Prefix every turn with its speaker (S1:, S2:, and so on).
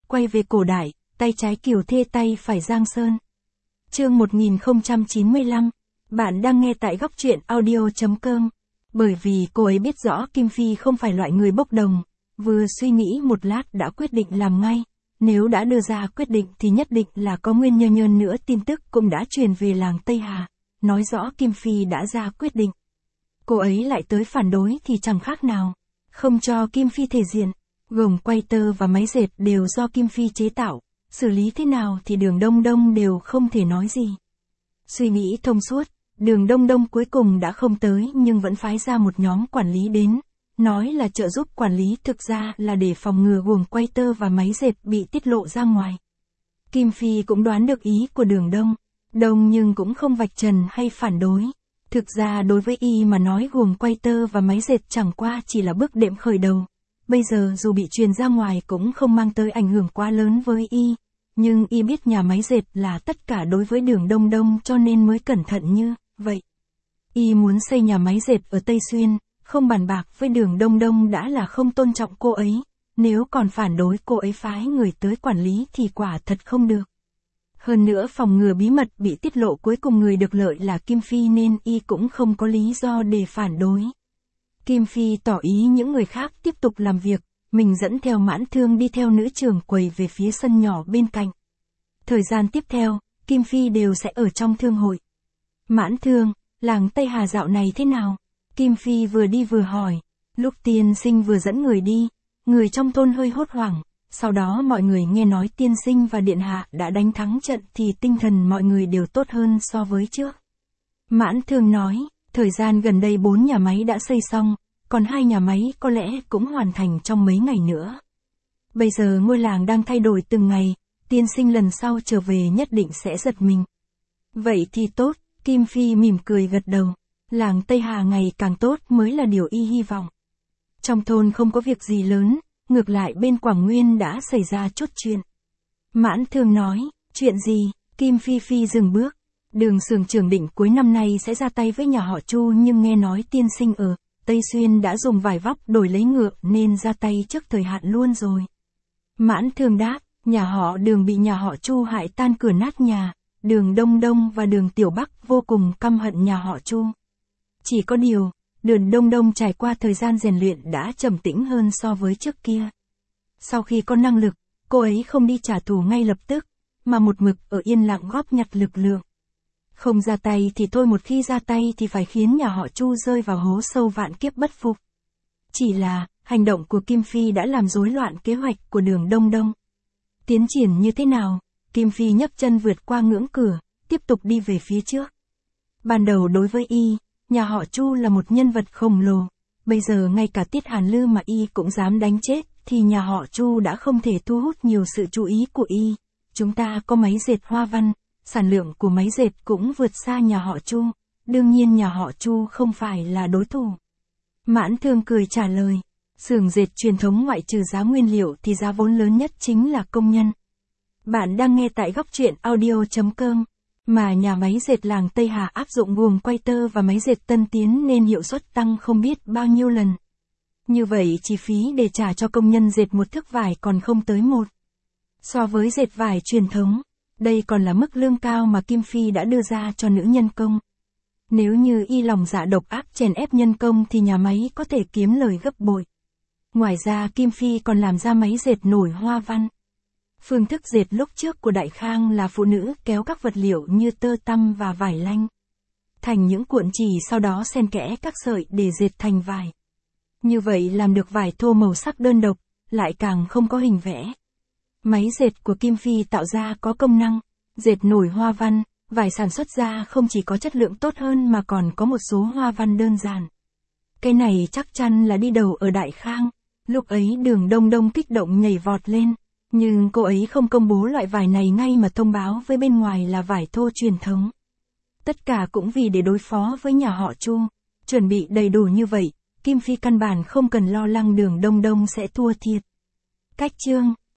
S1: quay về cổ đại, tay trái Kiều Thê tay phải Giang Sơn. Chương 1095, bạn đang nghe tại góc truyện audio.com. Bởi vì cô ấy biết rõ Kim Phi không phải loại người bốc đồng, vừa suy nghĩ một lát đã quyết định làm ngay. Nếu đã đưa ra quyết định thì nhất định là có nguyên nhân nữa. Tin tức cũng đã truyền về làng Tây Hà, nói rõ Kim Phi đã ra quyết định. Cô ấy lại tới phản đối thì chẳng khác nào không cho Kim Phi thể diện. Gồm quay tơ và máy dệt đều do Kim Phi chế tạo, xử lý thế nào thì Đường Đông Đông đều không thể nói gì. Suy nghĩ thông suốt, Đường Đông Đông cuối cùng đã không tới nhưng vẫn phái ra một nhóm quản lý đến, nói là trợ giúp quản lý, thực ra là để phòng ngừa guồng quay tơ và máy dệt bị tiết lộ ra ngoài. Kim Phi cũng đoán được ý của Đường Đông nhưng cũng không vạch trần hay phản đối. Thực ra đối với y mà nói guồng quay tơ và máy dệt chẳng qua chỉ là bước đệm khởi đầu. Bây giờ dù bị truyền ra ngoài cũng không mang tới ảnh hưởng quá lớn với y. Nhưng y biết nhà máy dệt là tất cả đối với Đường Đông Đông cho nên mới cẩn thận như vậy. Y muốn xây nhà máy dệt ở Tây Xuyên, không bàn bạc với Đường Đông Đông đã là không tôn trọng cô ấy. Nếu còn phản đối cô ấy phái người tới quản lý thì quả thật không được. Hơn nữa phòng ngừa bí mật bị tiết lộ, cuối cùng người được lợi là Kim Phi nên y cũng không có lý do để phản đối. Kim Phi tỏ ý những người khác tiếp tục làm việc, mình dẫn theo Mãn Thương đi theo nữ trưởng quầy về phía sân nhỏ bên cạnh. Thời gian tiếp theo, Kim Phi đều sẽ ở trong thương hội. Mãn Thương, làng Tây Hà dạo này thế nào? Kim Phi vừa đi vừa hỏi. Lúc tiên sinh vừa dẫn người đi, người trong thôn hơi hốt hoảng. Sau đó mọi người nghe nói tiên sinh và điện hạ đã đánh thắng trận thì tinh thần mọi người đều tốt hơn so với trước. Mãn Thương nói, thời gian gần đây 4 nhà máy đã xây xong, còn 2 nhà máy có lẽ cũng hoàn thành trong mấy ngày nữa. Bây giờ ngôi làng đang thay đổi từng ngày, tiên sinh lần sau trở về nhất định sẽ giật mình. Vậy thì tốt, Kim Phi mỉm cười gật đầu. Làng Tây Hà ngày càng tốt mới là điều y hy vọng. Trong thôn không có việc gì lớn, ngược lại bên Quảng Nguyên đã xảy ra chút chuyện. Mãn Thương nói, chuyện gì? Kim Phi dừng bước. Đường xưởng trưởng định cuối năm nay sẽ ra tay với nhà họ Chu, nhưng nghe nói tiên sinh ở Tây Xuyên đã dùng vải vóc đổi lấy ngựa nên ra tay trước thời hạn luôn rồi. Mãn Thương đáp, nhà họ Đường bị nhà họ Chu hại tan cửa nát nhà. Đường Đông Đông và Đường Tiểu Bắc vô cùng căm hận nhà họ Chu. Chỉ có điều, Đường Đông Đông trải qua thời gian rèn luyện đã trầm tĩnh hơn so với trước kia. Sau khi có năng lực, cô ấy không đi trả thù ngay lập tức, mà một mực ở yên lặng góp nhặt lực lượng. Không ra tay thì thôi, một khi ra tay thì phải khiến nhà họ Chu rơi vào hố sâu vạn kiếp bất phục. Chỉ là, hành động của Kim Phi đã làm rối loạn kế hoạch của Đường Đông Đông. Tiến triển như thế nào? Kim Phi nhấc chân vượt qua ngưỡng cửa, tiếp tục đi về phía trước. Ban đầu đối với y, nhà họ Chu là một nhân vật khổng lồ. Bây giờ ngay cả Tiết Hàn Lư mà y cũng dám đánh chết, thì nhà họ Chu đã không thể thu hút nhiều sự chú ý của y. Chúng ta có máy dệt Hoa Văn, sản lượng của máy dệt cũng vượt xa nhà họ Chu. Đương nhiên nhà họ Chu không phải là đối thủ. Mãn Thương cười trả lời, xưởng dệt truyền thống ngoại trừ giá nguyên liệu thì giá vốn lớn nhất chính là công nhân. Bạn đang nghe tại góc truyện audio.com. Mà nhà máy dệt làng Tây Hà áp dụng guồng quay tơ và máy dệt tân tiến nên hiệu suất tăng không biết bao nhiêu lần. Như vậy chi phí để trả cho công nhân dệt một thước vải còn không tới 1. So với dệt vải truyền thống, đây còn là mức lương cao mà Kim Phi đã đưa ra cho nữ nhân công. Nếu như y lòng dạ độc ác chèn ép nhân công thì nhà máy có thể kiếm lời gấp bội. Ngoài ra Kim Phi còn làm ra máy dệt nổi hoa văn. Phương thức dệt lúc trước của Đại Khang là phụ nữ kéo các vật liệu như tơ tăm và vải lanh thành những cuộn chỉ, sau đó xen kẽ các sợi để dệt thành vải. Như vậy làm được vải thô màu sắc đơn độc, lại càng không có hình vẽ. Máy dệt của Kim Phi tạo ra có công năng dệt nổi hoa văn, vải sản xuất ra không chỉ có chất lượng tốt hơn mà còn có một số hoa văn đơn giản. Cái này chắc chắn là đi đầu ở Đại Khang. Lúc ấy Đường Đông Đông kích động nhảy vọt lên. Nhưng cô ấy không công bố loại vải này ngay mà thông báo với bên ngoài là vải thô truyền thống. Tất cả cũng vì để đối phó với nhà họ Chu. Chuẩn bị đầy đủ như vậy, Kim Phi căn bản không cần lo lắng Đường Đông Đông sẽ thua thiệt. Cách chương